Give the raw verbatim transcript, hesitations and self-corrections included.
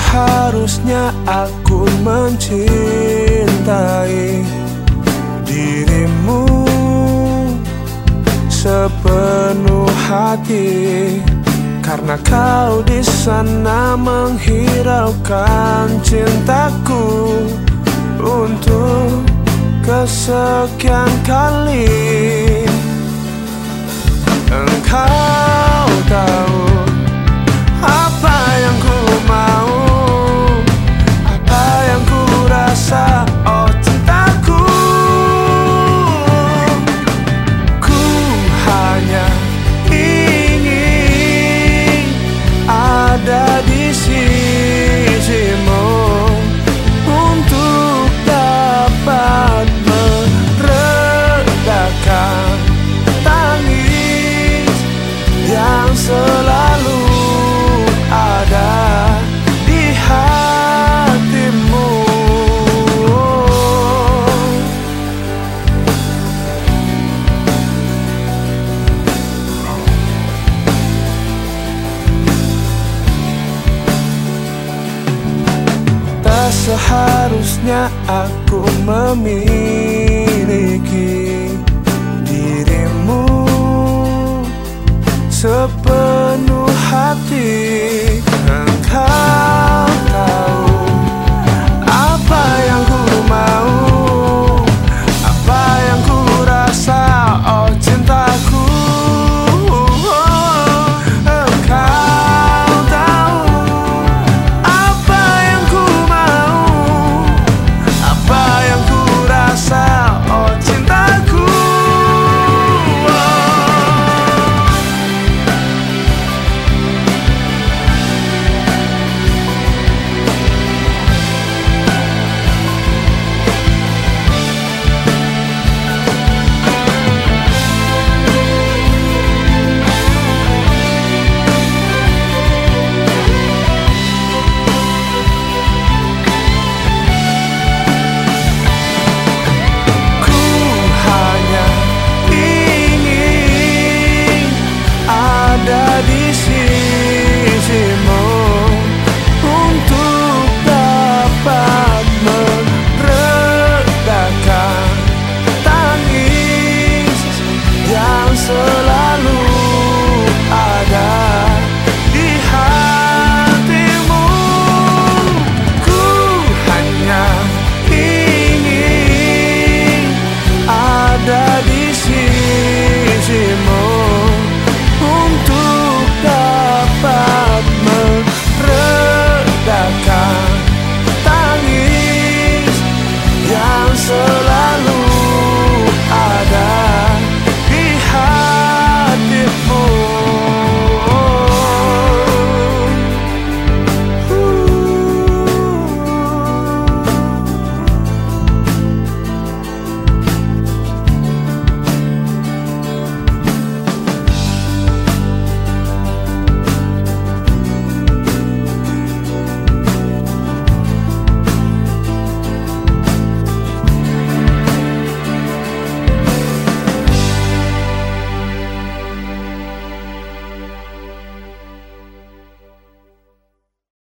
seharusnya aku mencintai dirimu sepenuh hati, karena kau di sana menghiraukan cintaku untuk kesekian kali. Engkau tahu apa yang ku mau, apa yang ku rasa, oh cintaku. Ku hanya ingin ada di sisimu untuk dapat meredakan tangis yang selalu ada di hatimu. Tak seharusnya aku memiliki dirimu sepenuh hati.